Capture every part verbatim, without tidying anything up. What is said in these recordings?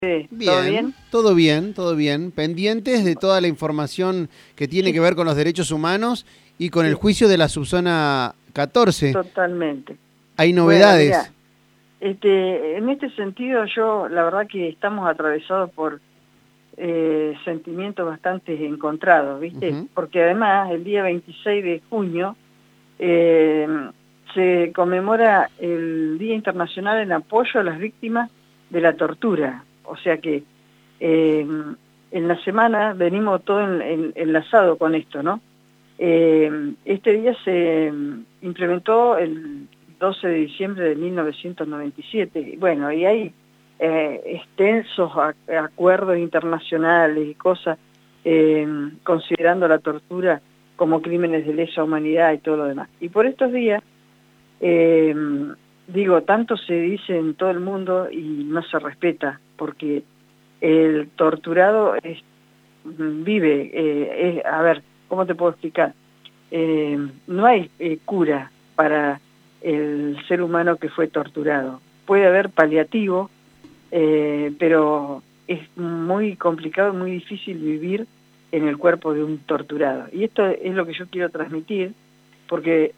Sí, Bien, ¿todo bien? todo bien, todo bien. Pendientes de toda la información que tiene Sí, que ver con los derechos humanos y con el sí, juicio de la subzona catorce. totalmente. Hay Bueno, mira, novedades. este, en este sentido yo, la verdad que estamos atravesados por eh, sentimientos bastante encontrados, ¿viste? Ujú. Porque además el día veintiséis de junio eh, se conmemora el Día Internacional en apoyo a las víctimas de la tortura. O sea que eh, en la semana venimos todo en, en, enlazado con esto, ¿no? Eh, este día se implementó el doce de diciembre de mil novecientos noventa y siete. Bueno, y hay eh, extensos a, acuerdos internacionales y cosas eh, considerando la tortura como crímenes de lesa humanidad y todo lo demás. Y por estos días, eh, digo, tanto se dice en todo el mundo y no se respeta, porque el torturado es, vive, eh, es, a ver, ¿cómo te puedo explicar? Eh, no hay eh, cura para el ser humano que fue torturado. Puede haber paliativo, eh, pero es muy complicado y muy difícil vivir en el cuerpo de un torturado. Y esto es lo que yo quiero transmitir, porque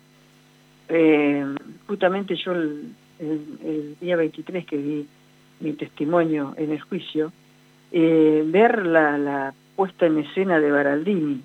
eh, justamente yo el, el, el día veintitrés que di mi testimonio en el juicio, eh, ver la, la puesta en escena de Baraldini,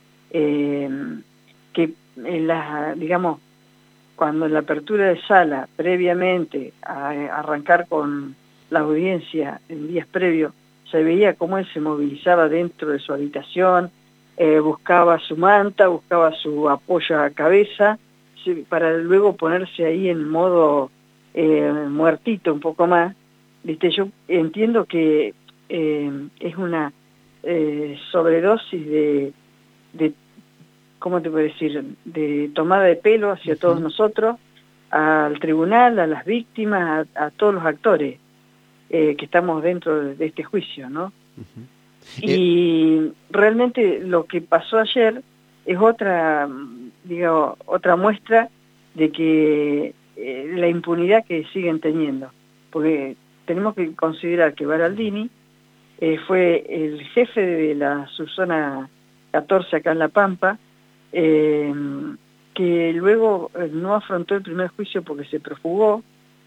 eh, que en la, digamos, cuando en la apertura de sala, previamente a, a arrancar con la audiencia en días previos, se veía cómo él se movilizaba dentro de su habitación, eh, buscaba su manta, buscaba su apoyo a cabeza, sí, para luego ponerse ahí en modo eh, muertito un poco más. Viste, yo entiendo que eh, es una eh, sobredosis de, de ¿cómo te puedo decir?, de tomada de pelo hacia todos Ujú. nosotros, al tribunal, a las víctimas, a, a todos los actores eh, que estamos dentro de, de este juicio, ¿no? Eh, Y realmente lo que pasó ayer es otra, digo, otra muestra de que eh, la impunidad que siguen teniendo, porque tenemos que considerar que Baraldini eh, fue el jefe de la subzona catorce acá en La Pampa, eh, que luego eh, no afrontó el primer juicio porque se profugó,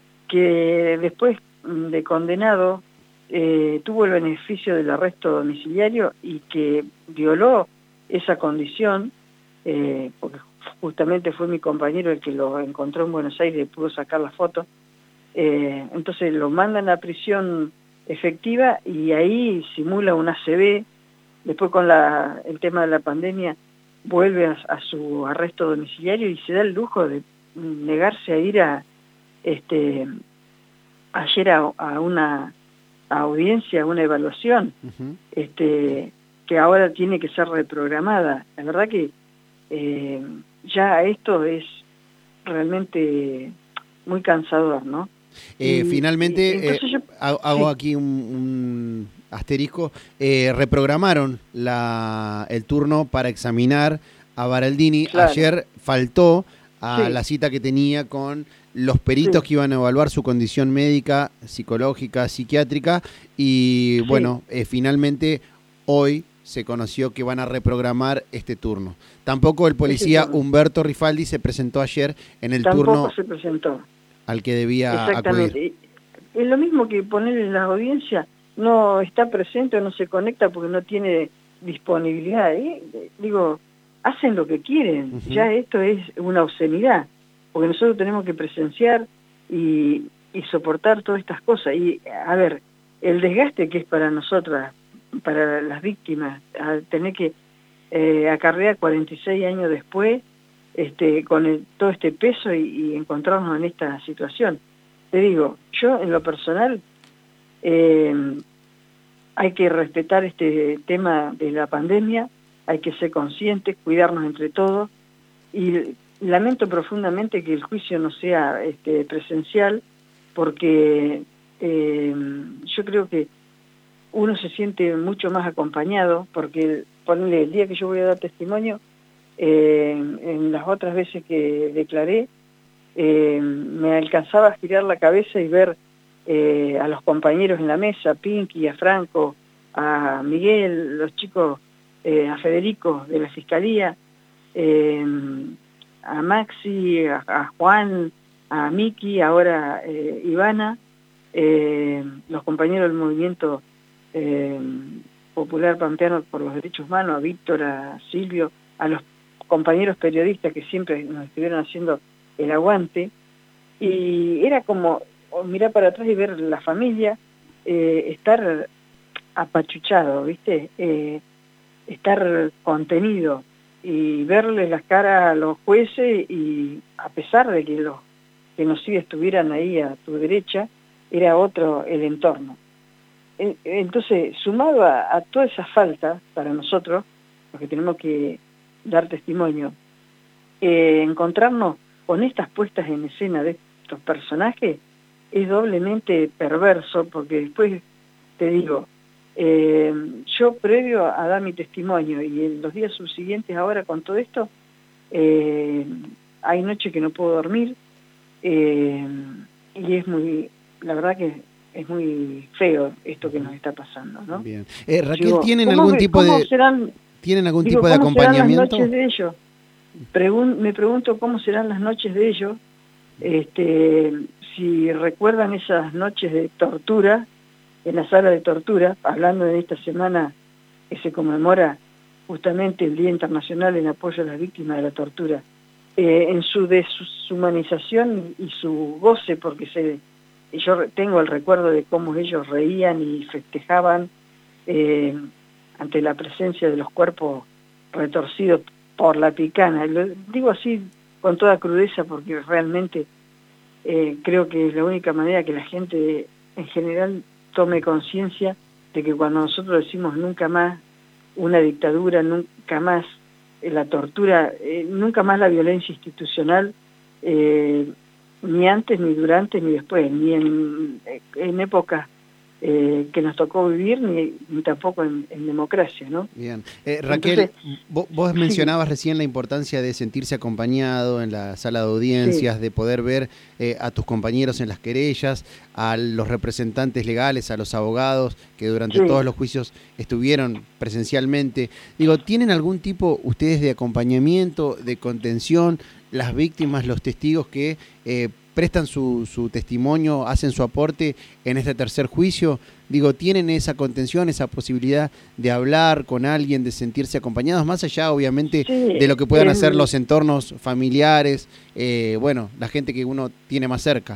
que después de condenado eh, tuvo el beneficio del arresto domiciliario y que violó esa condición, eh, porque justamente fue mi compañero el que lo encontró en Buenos Aires y pudo sacar la foto. Eh, entonces lo mandan a prisión efectiva y ahí simula un A C V. Después con la, el tema de la pandemia vuelve a, a su arresto domiciliario y se da el lujo de negarse a ir a este ayer a, a una audiencia, a una evaluación, ujú. este que ahora tiene que ser reprogramada. La verdad que eh, ya esto es realmente muy cansador, ¿no? Eh, Y, y finalmente, eh, entonces yo, ha- hago sí, aquí un, un asterisco. Eh, reprogramaron la, el turno para examinar a Baraldini. claro, Ayer faltó a sí, la cita que tenía con los peritos sí, que iban a evaluar su condición médica, psicológica, psiquiátrica. Y sí, bueno, eh, finalmente hoy se conoció que van a reprogramar este turno. Tampoco el ese policía turno. Humberto Rifaldi se presentó ayer en el Tampoco turno se presentó. al que debía acudir. Exactamente. Es lo mismo que poner en la audiencia, no está presente o no se conecta porque no tiene disponibilidad. ¿eh? Digo, hacen lo que quieren, Ujú. ya esto es una obscenidad, porque nosotros tenemos que presenciar y, y soportar todas estas cosas. Y, a ver, el desgaste que es para nosotras, para las víctimas, al tener que eh, acarrear cuarenta y seis años después, este, con el, todo este peso y, y encontrarnos en esta situación. Te digo, yo en lo personal eh, hay que respetar este tema de la pandemia, hay que ser conscientes, cuidarnos entre todos y lamento profundamente que el juicio no sea este, presencial porque eh, yo creo que uno se siente mucho más acompañado porque ponle, el día que yo voy a dar testimonio, eh, en las otras veces que declaré, eh, me alcanzaba a girar la cabeza y ver eh, a los compañeros en la mesa, a Pinky, a Franco, a Miguel, los chicos, eh, a Federico de la Fiscalía, eh, a Maxi, a, a Juan, a Miki, ahora eh, Ivana, eh, los compañeros del movimiento eh, popular pampeano por los derechos humanos, a Víctor, a Silvio, a los compañeros periodistas que siempre nos estuvieron haciendo el aguante, y era como mirar para atrás y ver la familia, eh, estar apachuchado, ¿viste? Eh, estar contenido y verle las caras a los jueces, y a pesar de que los genocidas estuvieran ahí a tu derecha, era otro el entorno. Entonces, sumado a, a toda esa falta para nosotros, los que tenemos que dar testimonio, eh, encontrarnos con estas puestas en escena de estos personajes es doblemente perverso, porque después, te digo, eh, yo previo a dar mi testimonio y en los días subsiguientes ahora con todo esto, eh, hay noches que no puedo dormir, eh, y es muy, la verdad que es muy feo esto que nos está pasando, ¿no? Bien. Eh, Raquel, Digo, ¿tienen ¿cómo, algún tipo cómo de serán, tienen algún digo, tipo de ¿cómo acompañamiento? serán las noches de ellos? Pregun me pregunto cómo serán las noches de ellos, este, si recuerdan esas noches de tortura en la sala de tortura, hablando de esta semana que se conmemora justamente el Día Internacional en apoyo a las víctimas de la tortura, eh, en su deshumanización y su goce, porque se, yo tengo el recuerdo de cómo ellos reían y festejaban eh, ante la presencia de los cuerpos retorcidos por la picana. Lo digo así con toda crudeza porque realmente eh, creo que es la única manera que la gente en general tome conciencia de que cuando nosotros decimos nunca más una dictadura, nunca más eh, la tortura, eh, nunca más la violencia institucional, eh, ni antes, ni durante, ni después, ni en, en épocas eh, que nos tocó vivir, ni, ni tampoco en, en democracia, ¿no? Bien. Eh, Raquel, Entonces, vos, vos mencionabas sí. recién la importancia de sentirse acompañado en la sala de audiencias, sí. de poder ver eh, a tus compañeros en las querellas, a los representantes legales, a los abogados que durante sí. todos los juicios estuvieron presencialmente. Digo, ¿tienen algún tipo ustedes de acompañamiento, de contención, las víctimas, los testigos que eh, prestan su, su testimonio, hacen su aporte en este tercer juicio? Digo, ¿tienen esa contención, esa posibilidad de hablar con alguien, de sentirse acompañados, más allá, obviamente, sí, de lo que puedan el, hacer los entornos familiares, eh, bueno, la gente que uno tiene más cerca?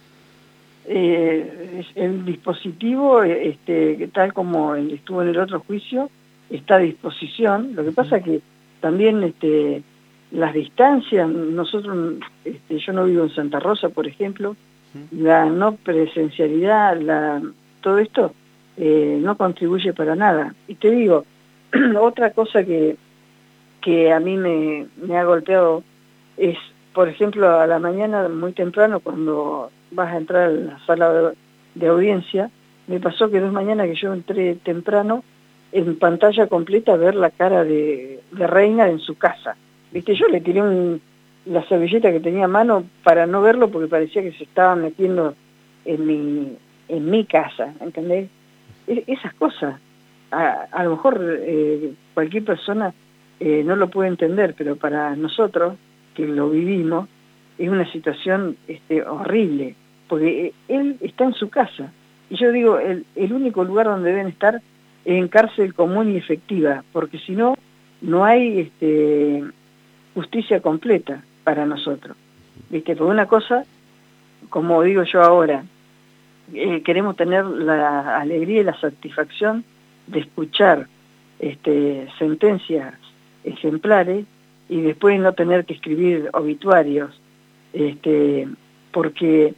Eh, el dispositivo, este, tal como estuvo en el otro juicio, está a disposición. Lo que pasa es que también este, las distancias, nosotros, este, yo no vivo en Santa Rosa, por ejemplo, la no presencialidad, la, todo esto eh, no contribuye para nada. Y te digo, otra cosa que, que a mí me, me ha golpeado es, por ejemplo, a la mañana muy temprano, cuando vas a entrar a la sala de, de audiencia, me pasó que dos mañanas que yo entré temprano, en pantalla completa ver la cara de, de Reina en su casa. Viste, yo le tiré un, la servilleta que tenía a mano para no verlo porque parecía que se estaba metiendo en mi, en mi casa, ¿entendés? Es, esas cosas, a, a lo mejor eh, cualquier persona eh, no lo puede entender, pero para nosotros, que lo vivimos, es una situación este, horrible, porque él está en su casa, y yo digo, el, el único lugar donde deben estar es en cárcel común y efectiva, porque si no, no hay este, justicia completa para nosotros, ¿viste? Porque una cosa, como digo yo ahora, eh, queremos tener la alegría y la satisfacción de escuchar este, sentencias ejemplares y después no tener que escribir obituarios, este, porque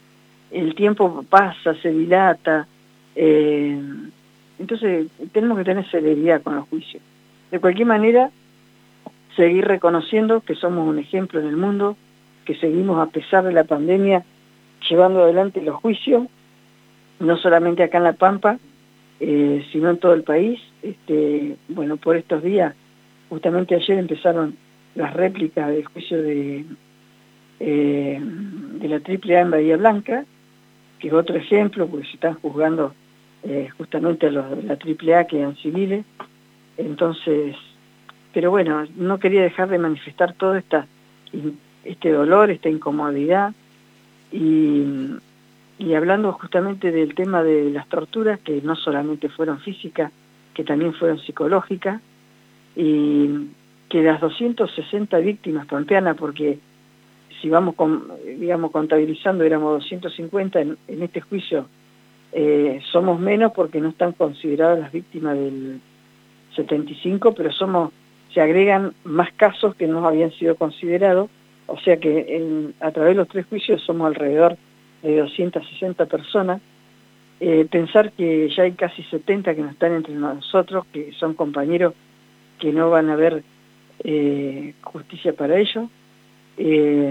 el tiempo pasa, se dilata, eh, entonces tenemos que tener celeridad con los juicios. De cualquier manera, seguir reconociendo que somos un ejemplo en el mundo, que seguimos a pesar de la pandemia llevando adelante los juicios, no solamente acá en La Pampa, eh, sino en todo el país. Este, bueno, por estos días, justamente ayer empezaron las réplicas del juicio de, eh, de la Triple A en Bahía Blanca, que es otro ejemplo, porque se están juzgando eh, justamente a los de la triple A que eran civiles. Entonces, pero bueno, no quería dejar de manifestar todo esta, este dolor, esta incomodidad, y, y hablando justamente del tema de las torturas, que no solamente fueron físicas, que también fueron psicológicas, y que las doscientas sesenta víctimas pampeanas, porque si vamos con, digamos contabilizando éramos doscientos cincuenta, en, en este juicio eh, somos menos porque no están consideradas las víctimas del setenta y cinco, pero somos, se agregan más casos que no habían sido considerados, o sea que en, a través de los tres juicios somos alrededor de doscientas sesenta personas. Eh, pensar que ya hay casi setenta que no están entre nosotros, que son compañeros que no van a haber eh, justicia para ellos, eh,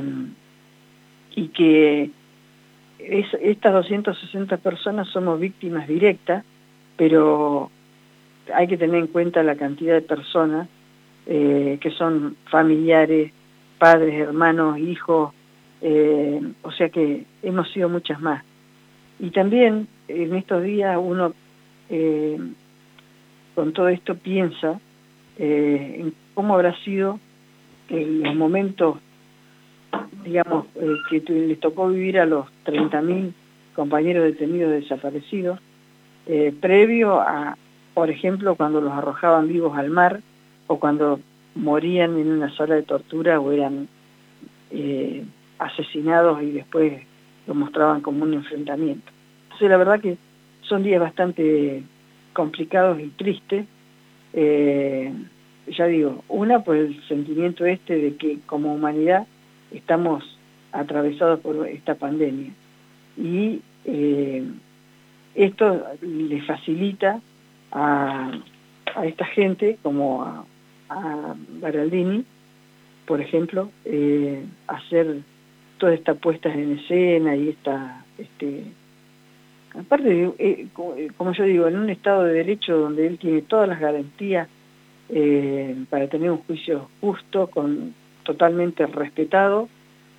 y que es, estas doscientas sesenta personas somos víctimas directas, pero hay que tener en cuenta la cantidad de personas eh, que son familiares, padres, hermanos, hijos, eh, o sea que hemos sido muchas más. Y también en estos días uno eh, con todo esto piensa eh, en cómo habrá sido en los momentos, digamos, eh, que les tocó vivir a los treinta mil compañeros detenidos desaparecidos, eh, previo a, por ejemplo, cuando los arrojaban vivos al mar, o cuando morían en una sala de tortura o eran eh, asesinados y después lo mostraban como un enfrentamiento. Entonces la verdad que son días bastante complicados y tristes, eh, ya digo, una por el sentimiento este de que como humanidad estamos atravesados por esta pandemia, y eh, esto le facilita a, a esta gente, como a, a Baraldini, por ejemplo, eh, hacer toda esta puesta en escena y esta, este, aparte, de, eh, como, como yo digo, en un Estado de Derecho donde él tiene todas las garantías eh, para tener un juicio justo, con totalmente respetado,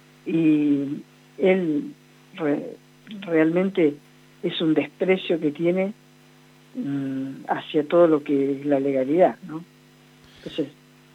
y él re, realmente es un desprecio que tiene mmm, hacia todo lo que es la legalidad, ¿no? Entonces,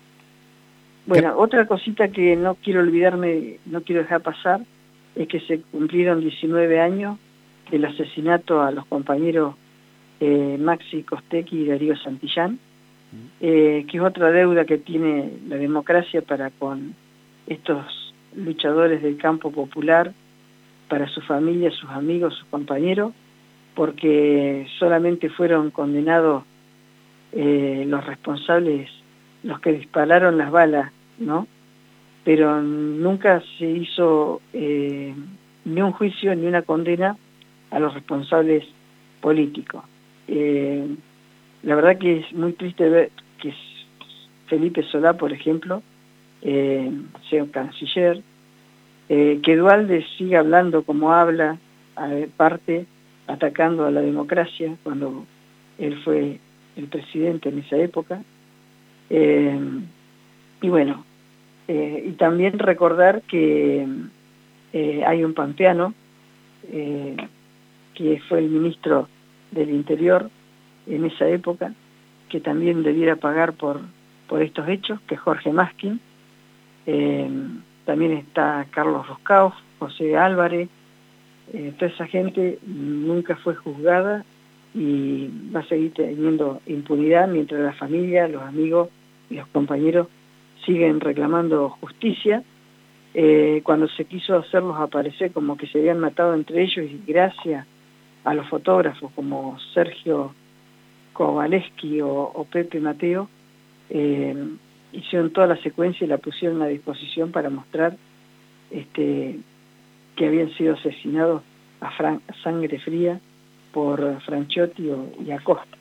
bueno, otra cosita que no quiero olvidarme, no quiero dejar pasar, es que se cumplieron diecinueve años del asesinato a los compañeros eh, Maxi Costecchi y Darío Santillán, eh, que es otra deuda que tiene la democracia para con estos luchadores del campo popular, para su familia, sus amigos, sus compañeros, porque solamente fueron condenados eh, los responsables, los que dispararon las balas, ¿no? Pero nunca se hizo eh, ni un juicio ni una condena a los responsables políticos. Eh, la verdad que es muy triste ver que Felipe Solá, por ejemplo, eh, sea un canciller, eh, que Duhalde siga hablando como habla, aparte atacando a la democracia cuando él fue el presidente en esa época. Eh, y bueno, eh, y también recordar que eh, hay un pampeano eh, que fue el ministro del Interior en esa época, que también debiera pagar por, por estos hechos, que es Jorge Maskin. Eh, también está Carlos Roscauf, José Álvarez, eh, toda esa gente nunca fue juzgada y va a seguir teniendo impunidad mientras la familia, los amigos y los compañeros siguen reclamando justicia. Eh, cuando se quiso hacerlos aparecer como que se habían matado entre ellos, y gracias a los fotógrafos como Sergio Kowaleski o, o Pepe Mateo, eh, hicieron toda la secuencia y la pusieron a disposición para mostrar este, que habían sido asesinados a, Fran a sangre fría por Franciotti y Acosta.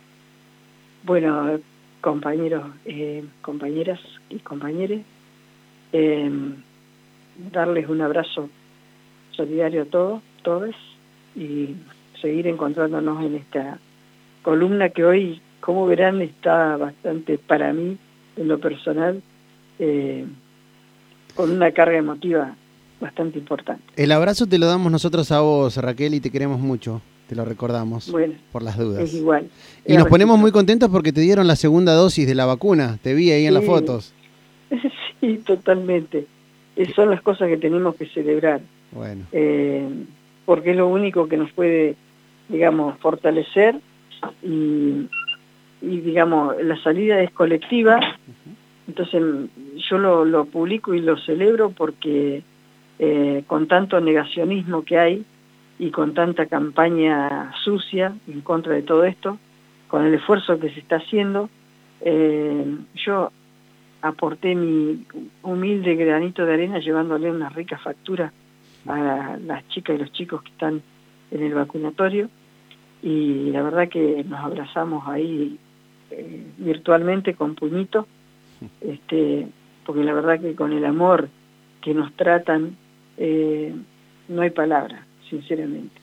Bueno, compañeros, eh, compañeras y compañeros, eh, darles un abrazo solidario a todos, todos, y seguir encontrándonos en esta columna que hoy, como verán, está bastante, para mí, en lo personal, eh, con una carga emotiva bastante importante. El abrazo te lo damos nosotros a vos, Raquel, y te queremos mucho. Te lo recordamos, bueno, por las dudas. Es igual. Y nos ponemos muy contentos porque te dieron la segunda dosis de la vacuna. Te vi ahí sí. en las fotos. Sí, totalmente. Esas son las cosas que tenemos que celebrar. Bueno. Eh, porque es lo único que nos puede, digamos, fortalecer y, y digamos, la salida es colectiva. Uh-huh. Entonces yo lo, lo publico y lo celebro porque eh, con tanto negacionismo que hay, y con tanta campaña sucia en contra de todo esto, con el esfuerzo que se está haciendo, eh, yo aporté mi humilde granito de arena llevándole una rica factura a las chicas y los chicos que están en el vacunatorio, y la verdad que nos abrazamos ahí eh, virtualmente con puñitos, este, porque la verdad que con el amor que nos tratan, eh, no hay palabras, sinceramente.